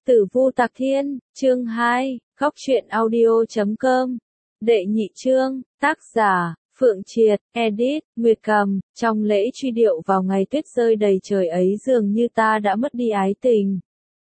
Tử Vu Tạc Thiên, chương 2, Góc truyện audio.com. Đệ nhị chương, tác giả, Phượng Triệt, edit, Nguyệt Cầm. Trong lễ truy điệu vào ngày tuyết rơi đầy trời ấy dường như ta đã mất đi ái tình.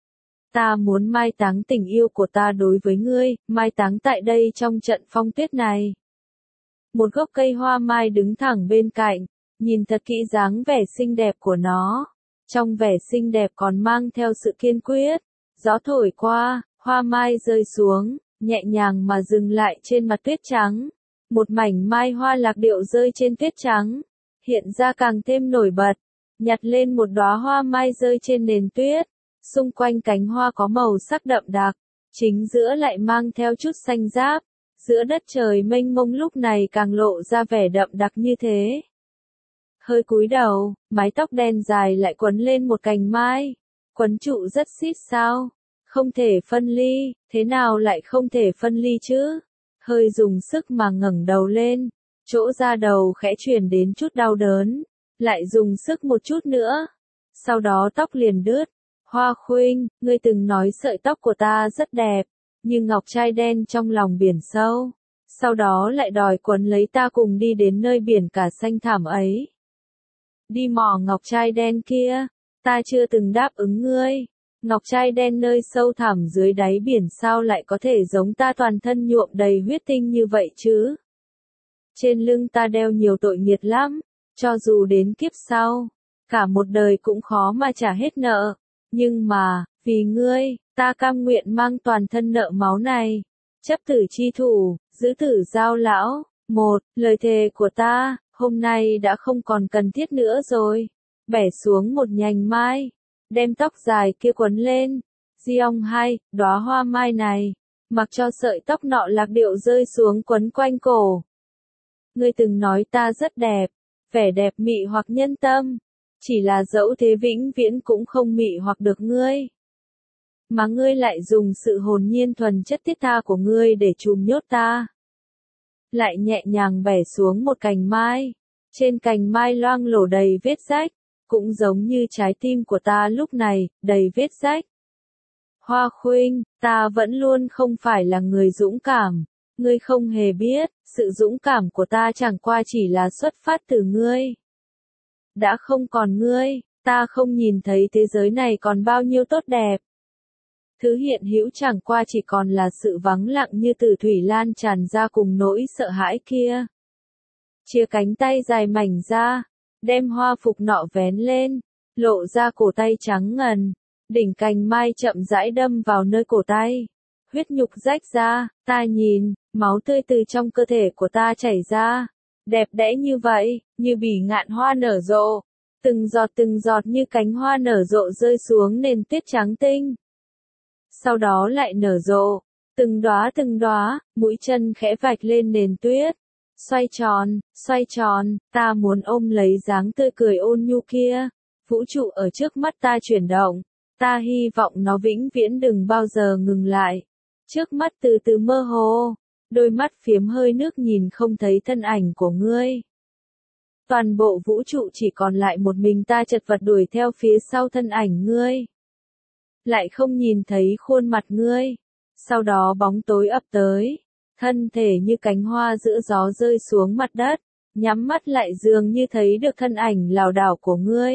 Ta muốn mai táng tình yêu của ta đối với ngươi, mai táng tại đây trong trận phong tuyết này. Một gốc cây hoa mai đứng thẳng bên cạnh, nhìn thật kỹ dáng vẻ xinh đẹp của nó. Trong vẻ xinh đẹp còn mang theo sự kiên quyết. Gió thổi qua, hoa mai rơi xuống, nhẹ nhàng mà dừng lại trên mặt tuyết trắng. Một mảnh mai hoa lạc điệu rơi trên tuyết trắng, hiện ra càng thêm nổi bật. Nhặt lên một đóa hoa mai rơi trên nền tuyết, xung quanh cánh hoa có màu sắc đậm đặc, chính giữa lại mang theo chút xanh ráp. Giữa đất trời mênh mông lúc này càng lộ ra vẻ đậm đặc như thế. Hơi cúi đầu, mái tóc đen dài lại quấn lên một cành mai. Quấn trụ rất xít sao? Không thể phân ly, thế nào lại không thể phân ly chứ? Hơi dùng sức mà ngẩng đầu lên, chỗ da đầu khẽ truyền đến chút đau đớn, lại dùng sức một chút nữa. Sau đó tóc liền đứt. Hoa Khuynh, ngươi từng nói sợi tóc của ta rất đẹp, như ngọc trai đen trong lòng biển sâu. Sau đó lại đòi quấn lấy ta cùng đi đến nơi biển cả xanh thẳm ấy. Đi mò ngọc trai đen kia. Ta chưa từng đáp ứng ngươi. Ngọc trai đen nơi sâu thẳm dưới đáy biển sao lại có thể giống ta toàn thân nhuộm đầy huyết tinh như vậy chứ? Trên lưng ta đeo nhiều tội nghiệt lắm, cho dù đến kiếp sau, cả một đời cũng khó mà trả hết nợ. Nhưng mà, vì ngươi, ta cam nguyện mang toàn thân nợ máu này. Chấp tử chi thủ, giữ tử giao lão. Một, lời thề của ta, hôm nay đã không còn cần thiết nữa rồi. Bẻ xuống một nhành mai, đem tóc dài kia quấn lên. Giong hai, đóa hoa mai này, mặc cho sợi tóc nọ lạc điệu rơi xuống quấn quanh cổ. Ngươi từng nói ta rất đẹp, vẻ đẹp mị hoặc nhân tâm, chỉ là dẫu thế vĩnh viễn cũng không mị hoặc được ngươi. Mà ngươi lại dùng sự hồn nhiên thuần chất thiết tha của ngươi để trùm nhốt ta. Lại nhẹ nhàng bẻ xuống một cành mai, trên cành mai loang lổ đầy vết rách. Cũng giống như trái tim của ta lúc này, đầy vết rách. Hoa Khuynh, ta vẫn luôn không phải là người dũng cảm. Ngươi không hề biết, sự dũng cảm của ta chẳng qua chỉ là xuất phát từ ngươi. Đã không còn ngươi, ta không nhìn thấy thế giới này còn bao nhiêu tốt đẹp. Thứ hiện hữu chẳng qua chỉ còn là sự vắng lặng như từ thủy lan tràn ra cùng nỗi sợ hãi kia. Chia cánh tay dài mảnh ra. Đem hoa phục nọ vén lên, lộ ra cổ tay trắng ngần, đỉnh cành mai chậm rãi đâm vào nơi cổ tay. Huyết nhục rách ra, ta nhìn, máu tươi từ trong cơ thể của ta chảy ra. Đẹp đẽ như vậy, như bỉ ngạn hoa nở rộ. Từng giọt như cánh hoa nở rộ rơi xuống nền tuyết trắng tinh. Sau đó lại nở rộ, từng đóa, mũi chân khẽ vạch lên nền tuyết. Xoay tròn, ta muốn ôm lấy dáng tươi cười ôn nhu kia. Vũ trụ ở trước mắt ta chuyển động, ta hy vọng nó vĩnh viễn đừng bao giờ ngừng lại. Trước mắt từ từ mơ hồ, đôi mắt phiếm hơi nước nhìn không thấy thân ảnh của ngươi. Toàn bộ vũ trụ chỉ còn lại một mình ta chật vật đuổi theo phía sau thân ảnh ngươi. Lại không nhìn thấy khuôn mặt ngươi. Sau đó bóng tối ập tới. Thân thể như cánh hoa giữa gió rơi xuống mặt đất, nhắm mắt lại dường như thấy được thân ảnh lảo đảo của ngươi.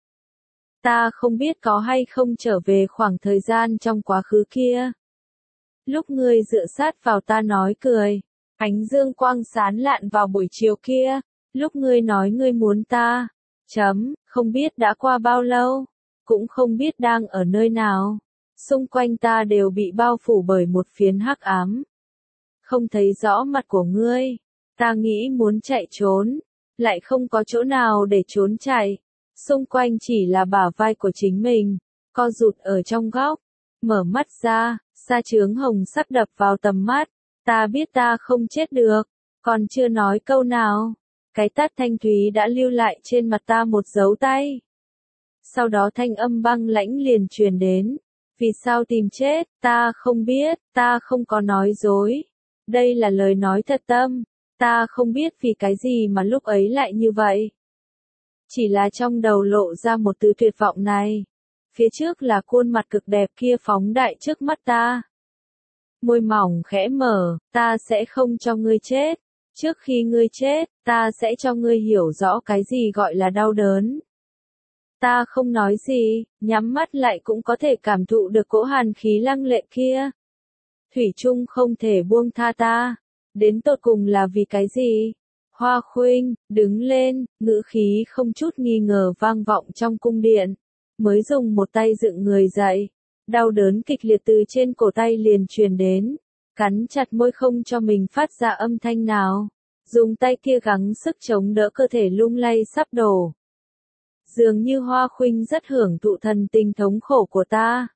Ta không biết có hay không trở về khoảng thời gian trong quá khứ kia. Lúc ngươi dựa sát vào ta nói cười, ánh dương quang sáng lạn vào buổi chiều kia, lúc ngươi nói ngươi muốn ta, không biết đã qua bao lâu, cũng không biết đang ở nơi nào. Xung quanh ta đều bị bao phủ bởi một phiến hắc ám. Không thấy rõ mặt của ngươi, ta nghĩ muốn chạy trốn, lại không có chỗ nào để trốn chạy. Xung quanh chỉ là bả vai của chính mình, co rụt ở trong góc. Mở mắt ra, sa chướng hồng sắc đập vào tầm mắt. Ta biết ta không chết được, còn chưa nói câu nào. Cái tát thanh thúy đã lưu lại trên mặt ta một dấu tay. Sau đó thanh âm băng lãnh liền truyền đến. Vì sao tìm chết, ta không biết, ta không có nói dối. Đây là lời nói thật tâm, ta không biết vì cái gì mà lúc ấy lại như vậy. Chỉ là trong đầu lộ ra một từ tuyệt vọng này. Phía trước là khuôn mặt cực đẹp kia phóng đại trước mắt ta. Môi mỏng khẽ mở, ta sẽ không cho ngươi chết. Trước khi ngươi chết, ta sẽ cho ngươi hiểu rõ cái gì gọi là đau đớn. Ta không nói gì, nhắm mắt lại cũng có thể cảm thụ được cỗ hàn khí lăng lệ kia. Thủy chung không thể buông tha ta. Đến tột cùng là vì cái gì? Hoa Khuynh, đứng lên, ngữ khí không chút nghi ngờ vang vọng trong cung điện. Mới dùng một tay dựng người dậy. Đau đớn kịch liệt từ trên cổ tay liền truyền đến. Cắn chặt môi không cho mình phát ra âm thanh nào. Dùng tay kia gắng sức chống đỡ cơ thể lung lay sắp đổ. Dường như Hoa Khuynh rất hưởng thụ thần tình thống khổ của ta.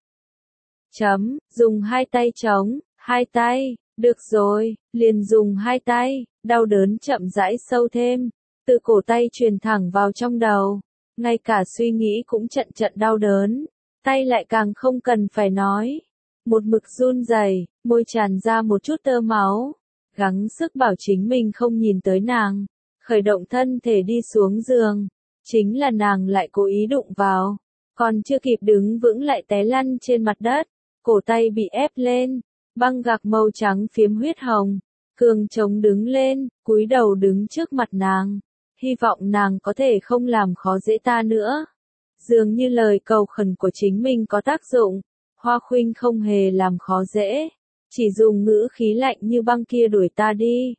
Dùng hai tay chống, hai tay, được rồi, liền dùng hai tay, đau đớn chậm rãi sâu thêm, từ cổ tay truyền thẳng vào trong đầu, ngay cả suy nghĩ cũng trận trận đau đớn, tay lại càng không cần phải nói. Một mực run rẩy, môi tràn ra một chút tơ máu, gắng sức bảo chính mình không nhìn tới nàng, khởi động thân thể đi xuống giường. Chính là nàng lại cố ý đụng vào, còn chưa kịp đứng vững lại té lăn trên mặt đất, cổ tay bị ép lên, băng gạc màu trắng phiếm huyết hồng, cường chống đứng lên, cúi đầu đứng trước mặt nàng, hy vọng nàng có thể không làm khó dễ ta nữa. Dường như lời cầu khẩn của chính mình có tác dụng, Hoa Khuynh không hề làm khó dễ, chỉ dùng ngữ khí lạnh như băng kia đuổi ta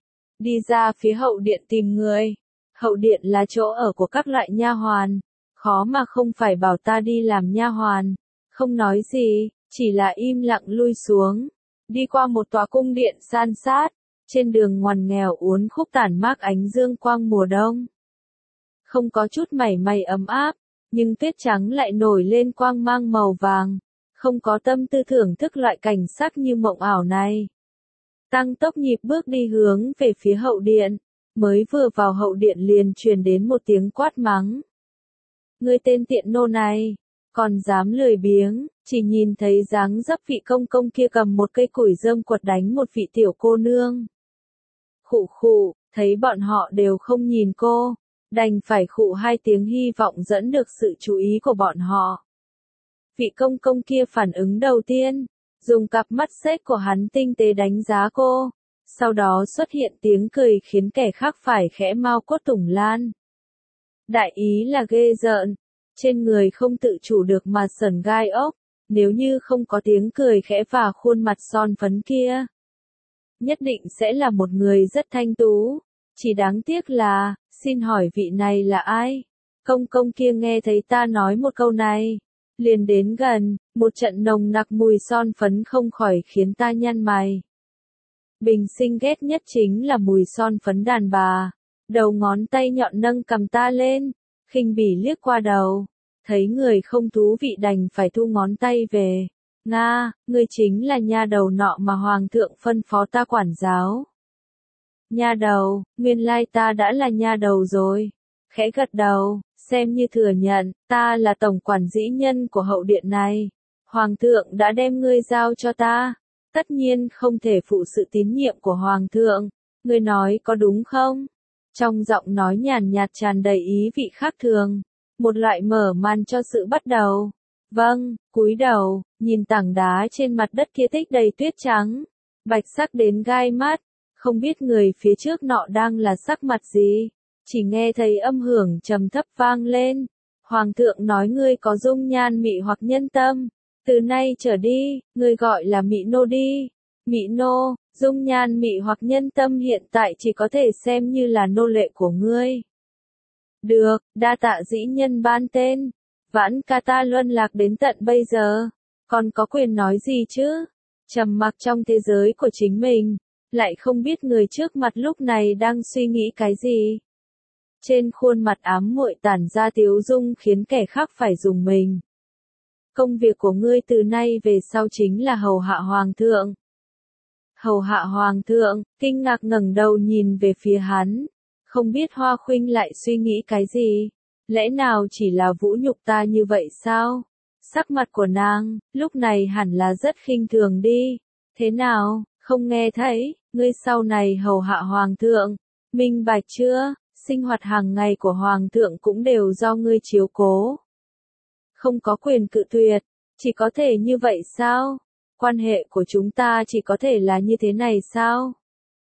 đi ra phía hậu điện tìm người. Hậu điện là chỗ ở của các loại nha hoàn, khó mà không phải bảo ta đi làm nha hoàn. Không nói gì, chỉ là im lặng lui xuống, đi qua một tòa cung điện san sát, trên đường ngoằn nghèo uốn khúc tản mát ánh dương quang mùa đông. Không có chút mảy may ấm áp, nhưng tuyết trắng lại nổi lên quang mang màu vàng, không có tâm tư thưởng thức loại cảnh sắc như mộng ảo này. Tăng tốc nhịp bước đi hướng về phía hậu điện. Mới vừa vào hậu điện liền truyền đến một tiếng quát mắng. Ngươi tên tiện nô này, còn dám lười biếng, chỉ nhìn thấy dáng dấp vị công công kia cầm một cây củi rơm quật đánh một vị tiểu cô nương. Khụ khụ, thấy bọn họ đều không nhìn cô, đành phải khụ hai tiếng hy vọng dẫn được sự chú ý của bọn họ. Vị công công kia phản ứng đầu tiên, dùng cặp mắt xếch của hắn tinh tế đánh giá cô. Sau đó xuất hiện tiếng cười khiến kẻ khác phải khẽ mau cốt tủng lan. Đại ý là ghê rợn, trên người không tự chủ được mà sởn gai ốc, nếu như không có tiếng cười khẽ và khuôn mặt son phấn kia. Nhất định sẽ là một người rất thanh tú, chỉ đáng tiếc là, xin hỏi vị này là ai? Công công kia nghe thấy ta nói một câu này, liền đến gần, một trận nồng nặc mùi son phấn không khỏi khiến ta nhăn mày. Bình sinh ghét nhất chính là mùi son phấn đàn bà. Đầu ngón tay nhọn nâng cầm ta lên, khinh bỉ liếc qua đầu, thấy người không thú vị đành phải thu ngón tay về. Nga, ngươi chính là nha đầu nọ mà hoàng thượng phân phó ta quản giáo. Nha đầu, nguyên lai ta đã là nha đầu rồi. Khẽ gật đầu, xem như thừa nhận, ta là tổng quản dĩ nhân của hậu điện này. Hoàng thượng đã đem ngươi giao cho ta. Tất nhiên không thể phụ sự tín nhiệm của Hoàng thượng, ngươi nói có đúng không? Trong giọng nói nhàn nhạt tràn đầy ý vị khác thường, một loại mở màn cho sự bắt đầu. Vâng, cúi đầu, nhìn tảng đá trên mặt đất kia tích đầy tuyết trắng, bạch sắc đến gai mắt, không biết người phía trước nọ đang là sắc mặt gì, chỉ nghe thấy âm hưởng trầm thấp vang lên. Hoàng thượng nói ngươi có dung nhan mị hoặc nhân tâm. Từ nay trở đi, ngươi gọi là Mị Nô đi. Mị Nô, dung nhan mị hoặc nhân tâm hiện tại chỉ có thể xem như là nô lệ của ngươi. Được, đa tạ dĩ nhân ban tên. Vãn ca ta luân lạc đến tận bây giờ, còn có quyền nói gì chứ? Trầm mặc trong thế giới của chính mình, lại không biết người trước mặt lúc này đang suy nghĩ cái gì. Trên khuôn mặt ám muội tản ra tiếu dung khiến kẻ khác phải rùng mình. Công việc của ngươi từ nay về sau chính là hầu hạ hoàng thượng. Hầu hạ hoàng thượng, kinh ngạc ngẩng đầu nhìn về phía hắn. Không biết Hoa Khuynh lại suy nghĩ cái gì? Lẽ nào chỉ là vũ nhục ta như vậy sao? Sắc mặt của nàng, lúc này hẳn là rất khinh thường đi. Thế nào, không nghe thấy, ngươi sau này hầu hạ hoàng thượng. Minh bạch chưa? Sinh hoạt hàng ngày của hoàng thượng cũng đều do ngươi chiếu cố. không có quyền cự tuyệt, chỉ có thể như vậy sao? Quan hệ của chúng ta chỉ có thể là như thế này sao?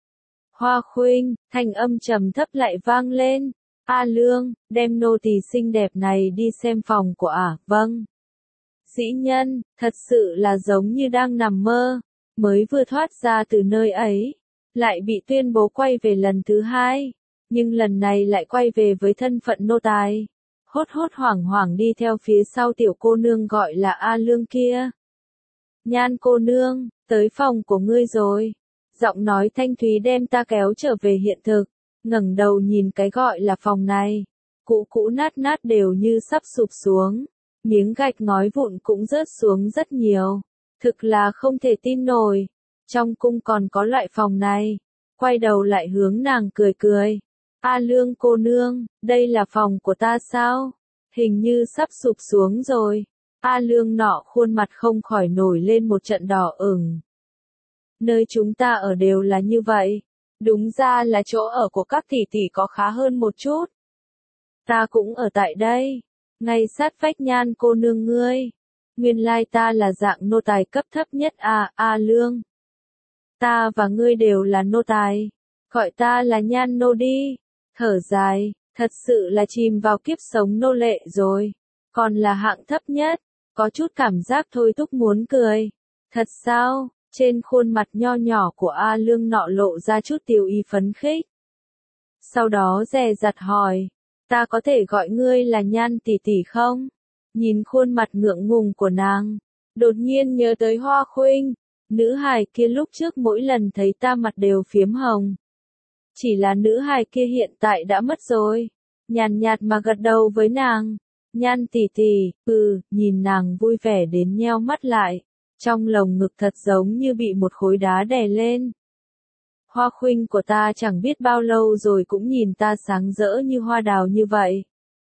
Hoa Khuynh, thanh âm trầm thấp lại vang lên. A Lương, đem nô tỳ xinh đẹp này đi xem phòng của ả, vâng. Dĩ nhân, thật sự là giống như đang nằm mơ, mới vừa thoát ra từ nơi ấy, lại bị tuyên bố quay về lần thứ hai, nhưng lần này lại quay về với thân phận nô tài. Hốt hốt hoảng hoảng đi theo phía sau tiểu cô nương gọi là A Lương kia. Nhan cô nương, tới phòng của ngươi rồi. Giọng nói thanh thúy đem ta kéo trở về hiện thực, ngẩng đầu nhìn cái gọi là phòng này. Cũ cũ nát nát đều như sắp sụp xuống, miếng gạch ngói vụn cũng rớt xuống rất nhiều. Thực là không thể tin nổi, trong cung còn có loại phòng này. Quay đầu lại hướng nàng cười cười. A Lương cô nương, đây là phòng của ta sao? Hình như sắp sụp xuống rồi. A Lương nọ khuôn mặt không khỏi nổi lên một trận đỏ ửng. Nơi chúng ta ở đều là như vậy. Đúng ra là chỗ ở của các tỷ tỷ có khá hơn một chút. Ta cũng ở tại đây, ngay sát vách Nhan cô nương ngươi. Nguyên lai ta là dạng nô tài cấp thấp nhất à, A Lương. Ta và ngươi đều là nô tài. Gọi ta là Nhan nô đi. Thở dài, thật sự là chìm vào kiếp sống nô lệ rồi. Còn là hạng thấp nhất, có chút cảm giác thôi thúc muốn cười. Thật sao? Trên khuôn mặt nho nhỏ của A Lương nọ lộ ra chút tiêu ý phấn khích. Sau đó dè dặt hỏi, ta có thể gọi ngươi là Nhan tỷ tỷ không? Nhìn khuôn mặt ngượng ngùng của nàng, đột nhiên nhớ tới Hoa Khuynh, nữ hài kia lúc trước mỗi lần thấy ta mặt đều phiếm hồng. Chỉ là nữ hài kia hiện tại đã mất rồi. Nhàn nhạt mà gật đầu với nàng. Nhan tỷ tỷ, nhìn nàng vui vẻ đến nheo mắt lại. Trong lồng ngực thật giống như bị một khối đá đè lên. Hoa Khuynh của ta chẳng biết bao lâu rồi cũng nhìn ta sáng rỡ như hoa đào như vậy.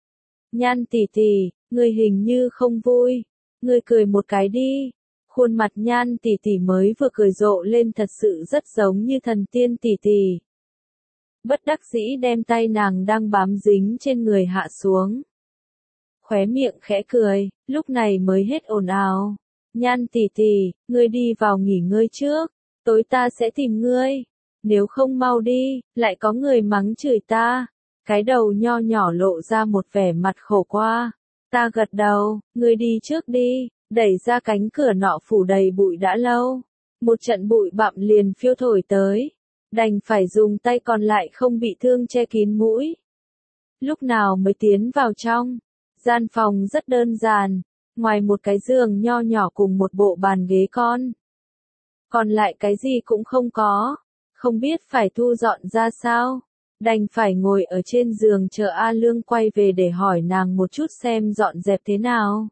Nhan tỷ tỷ, ngươi hình như không vui. Ngươi cười một cái đi. Khuôn mặt Nhan tỷ tỷ mới vừa cười rộ lên thật sự rất giống như thần tiên tỷ tỷ. Bất đắc dĩ đem tay nàng đang bám dính trên người hạ xuống. Khóe miệng khẽ cười, lúc này mới hết ồn ào. Nhan tỷ tỷ, ngươi đi vào nghỉ ngơi trước, tối ta sẽ tìm ngươi. Nếu không mau đi, lại có người mắng chửi ta. Cái đầu nho nhỏ lộ ra một vẻ mặt khổ qua. Ta gật đầu, ngươi đi trước đi, đẩy ra cánh cửa nọ phủ đầy bụi đã lâu. Một trận bụi bặm liền phiêu thổi tới. Đành phải dùng tay còn lại không bị thương che kín mũi. Lúc nào mới tiến vào trong, gian phòng rất đơn giản, ngoài một cái giường nho nhỏ cùng một bộ bàn ghế con. Còn lại cái gì cũng không có, không biết phải thu dọn ra sao, đành phải ngồi ở trên giường chờ A Lương quay về để hỏi nàng một chút xem dọn dẹp thế nào.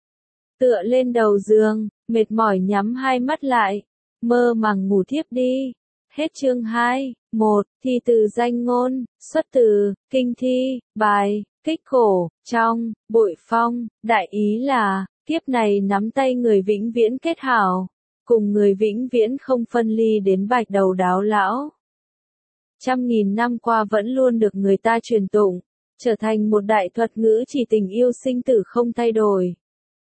Tựa lên đầu giường, mệt mỏi nhắm hai mắt lại, mơ màng ngủ thiếp đi. Hết chương 2, 1, thi từ danh ngôn, xuất từ, kinh thi, bài, kích khổ, trong, bội phong, đại ý là, kiếp này nắm tay người vĩnh viễn kết hảo, cùng người vĩnh viễn không phân ly đến bạch đầu đáo lão. 100.000 năm qua vẫn luôn được người ta truyền tụng, trở thành một đại thuật ngữ chỉ tình yêu sinh tử không thay đổi.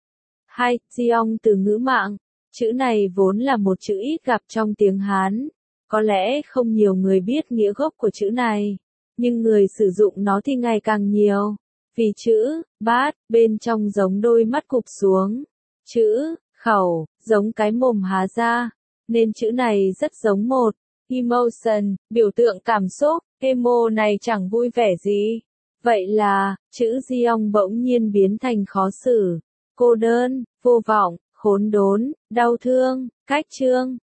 2. Jeong từ ngữ mạng, chữ này vốn là một chữ ít gặp trong tiếng Hán. Có lẽ không nhiều người biết nghĩa gốc của chữ này, nhưng người sử dụng nó thì ngày càng nhiều. Vì chữ bát bên trong giống đôi mắt cụp xuống, chữ khẩu giống cái mồm há ra, nên chữ này rất giống một emotion, biểu tượng cảm xúc. Emo này chẳng vui vẻ gì. Vậy là chữ Jeong bỗng nhiên biến thành khó xử, cô đơn, vô vọng, khốn đốn, đau thương. Cách chương